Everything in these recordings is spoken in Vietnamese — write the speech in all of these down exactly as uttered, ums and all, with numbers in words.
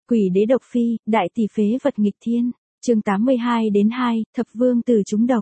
Quỷ đế độc phi, đại tỷ phế vật nghịch thiên. Chương tám mươi hai đến hai, thập vương tử trúng độc.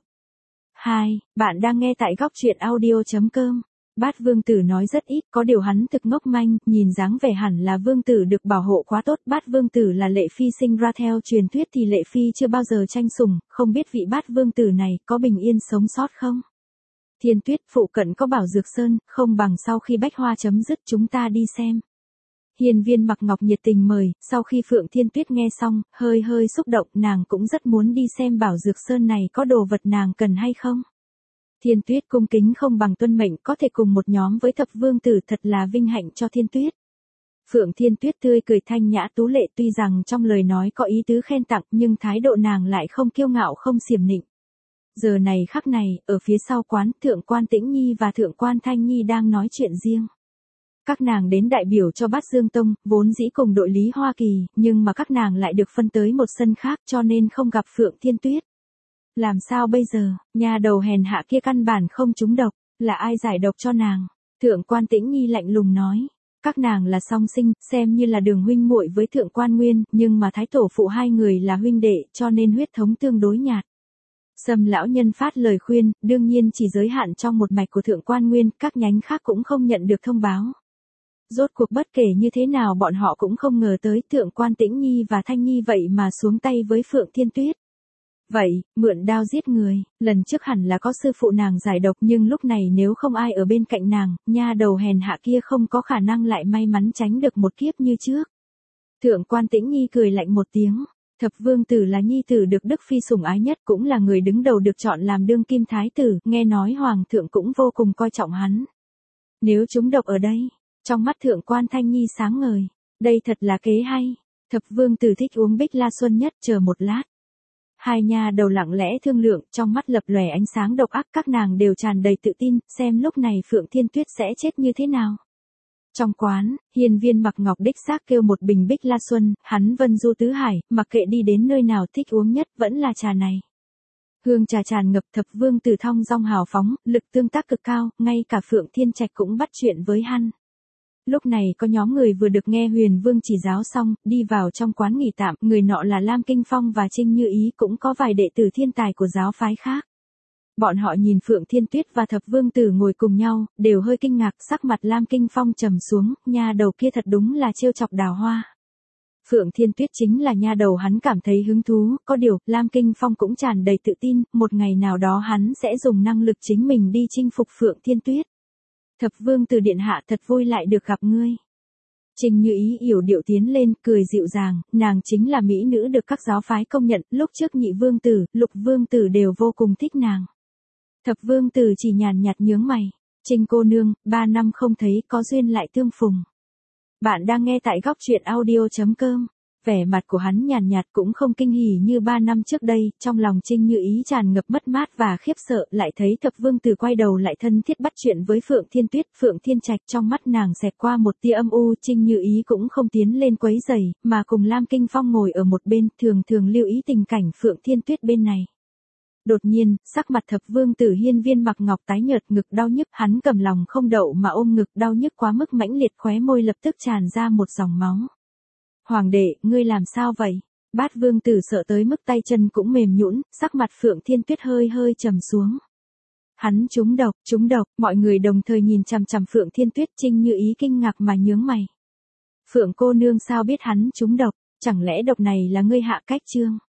hai, bạn đang nghe tại góc truyện audio chấm com. Bát vương tử nói rất ít, có điều hắn thực ngốc manh, nhìn dáng vẻ hẳn là vương tử được bảo hộ quá tốt. Bát vương tử là Lệ Phi sinh ra, theo truyền thuyết thì Lệ Phi chưa bao giờ tranh sủng, không biết vị bát vương tử này có bình yên sống sót không? Thiên Tuyết, phụ cận có Bảo Dược Sơn, không bằng sau khi bách hoa chấm dứt chúng ta đi xem. Hiên Viên Mặc Ngọc nhiệt tình mời, sau khi Phượng Thiên Tuyết nghe xong, hơi hơi xúc động, nàng cũng rất muốn đi xem Bảo Dược Sơn này có đồ vật nàng cần hay không. Thiên Tuyết cung kính không bằng tuân mệnh, có thể cùng một nhóm với thập vương tử thật là vinh hạnh cho Thiên Tuyết. Phượng Thiên Tuyết tươi cười thanh nhã tú lệ, tuy rằng trong lời nói có ý tứ khen tặng nhưng thái độ nàng lại không kiêu ngạo không xiểm nịnh. Giờ này khắc này, ở phía sau quán, Thượng quan Tĩnh Nhi và Thượng quan Thanh Nhi đang nói chuyện riêng. Các nàng đến đại biểu cho Bát Dương Tông, vốn dĩ cùng đội Lý Hoa Kỳ, nhưng mà các nàng lại được phân tới một sân khác cho nên không gặp Phượng Thiên Tuyết. Làm sao bây giờ, nhà đầu hèn hạ kia căn bản không trúng độc, là ai giải độc cho nàng? Thượng quan Tĩnh Nhi lạnh lùng nói. Các nàng là song sinh, xem như là đường huynh muội với Thượng quan Nguyên, nhưng mà thái tổ phụ hai người là huynh đệ cho nên huyết thống tương đối nhạt. Sâm lão nhân phát lời khuyên, đương nhiên chỉ giới hạn trong một mạch của Thượng quan Nguyên, các nhánh khác cũng không nhận được thông báo. Rốt cuộc bất kể như thế nào bọn họ cũng không ngờ tới Thượng quan Tĩnh Nhi và Thanh Nhi vậy mà xuống tay với Phượng Thiên Tuyết. Vậy, mượn đao giết người, lần trước hẳn là có sư phụ nàng giải độc nhưng lúc này nếu không ai ở bên cạnh nàng, nha đầu hèn hạ kia không có khả năng lại may mắn tránh được một kiếp như trước. Thượng quan Tĩnh Nhi cười lạnh một tiếng, thập vương tử là nhi tử được Đức Phi sủng ái nhất, cũng là người đứng đầu được chọn làm đương kim thái tử, nghe nói hoàng thượng cũng vô cùng coi trọng hắn. Nếu trúng độc ở đây, trong mắt Thượng quan Thanh Nhi sáng ngời, đây thật là kế hay, thập vương tử thích uống Bích La Xuân nhất, chờ một lát. Hai nha đầu lặng lẽ thương lượng, trong mắt lập lòe ánh sáng độc ác, các nàng đều tràn đầy tự tin, xem lúc này Phượng Thiên Tuyết sẽ chết như thế nào. Trong quán, Hiên Viên Mặc Ngọc đích xác kêu một bình Bích La Xuân, hắn vân du tứ hải, mặc kệ đi đến nơi nào thích uống nhất vẫn là trà này. Hương trà tràn ngập, thập vương tử thong dong hào phóng, lực tương tác cực cao, ngay cả Phượng Thiên Trạch cũng bắt chuyện với hắn. Lúc này có nhóm người vừa được nghe Huyền Vương chỉ giáo xong, đi vào trong quán nghỉ tạm, người nọ là Lam Kinh Phong và Trinh Như Ý, cũng có vài đệ tử thiên tài của giáo phái khác. Bọn họ nhìn Phượng Thiên Tuyết và thập vương tử ngồi cùng nhau, đều hơi kinh ngạc, sắc mặt Lam Kinh Phong trầm xuống, nha đầu kia thật đúng là trêu chọc Đào Hoa. Phượng Thiên Tuyết chính là nha đầu hắn cảm thấy hứng thú, có điều, Lam Kinh Phong cũng tràn đầy tự tin, một ngày nào đó hắn sẽ dùng năng lực chính mình đi chinh phục Phượng Thiên Tuyết. Thập vương tử điện hạ, thật vui lại được gặp ngươi. Trình Như Ý yểu điệu tiến lên, cười dịu dàng, nàng chính là mỹ nữ được các giáo phái công nhận, lúc trước nhị vương tử, lục vương tử đều vô cùng thích nàng. Thập vương tử chỉ nhàn nhạt nhướng mày, Trình cô nương, ba năm không thấy, có duyên lại tương phùng. Bạn đang nghe tại góc truyện audio chấm com. Vẻ mặt của hắn nhàn nhạt cũng không kinh hỉ như ba năm trước đây, trong lòng Trinh Như Ý tràn ngập mất mát và khiếp sợ, lại thấy thập vương tử quay đầu lại thân thiết bắt chuyện với Phượng Thiên Tuyết, Phượng Thiên Trạch, trong mắt nàng xẹt qua một tia âm u, Trinh Như Ý cũng không tiến lên quấy rầy, mà cùng Lam Kinh Phong ngồi ở một bên, thường thường lưu ý tình cảnh Phượng Thiên Tuyết bên này. Đột nhiên, sắc mặt thập vương tử Hiên Viên Mặc Ngọc tái nhợt, ngực đau nhức, hắn cầm lòng không đậu mà ôm ngực, đau nhức quá mức mãnh liệt, khóe môi lập tức tràn ra một dòng máu. Hoàng đệ, ngươi làm sao vậy? Bát vương tử sợ tới mức tay chân cũng mềm nhũn, sắc mặt Phượng Thiên Tuyết hơi hơi trầm xuống. Hắn trúng độc, trúng độc, mọi người đồng thời nhìn chằm chằm Phượng Thiên Tuyết, Trinh Như Ý kinh ngạc mà nhướng mày. Phượng cô nương sao biết hắn trúng độc, chẳng lẽ độc này là ngươi hạ cách chương?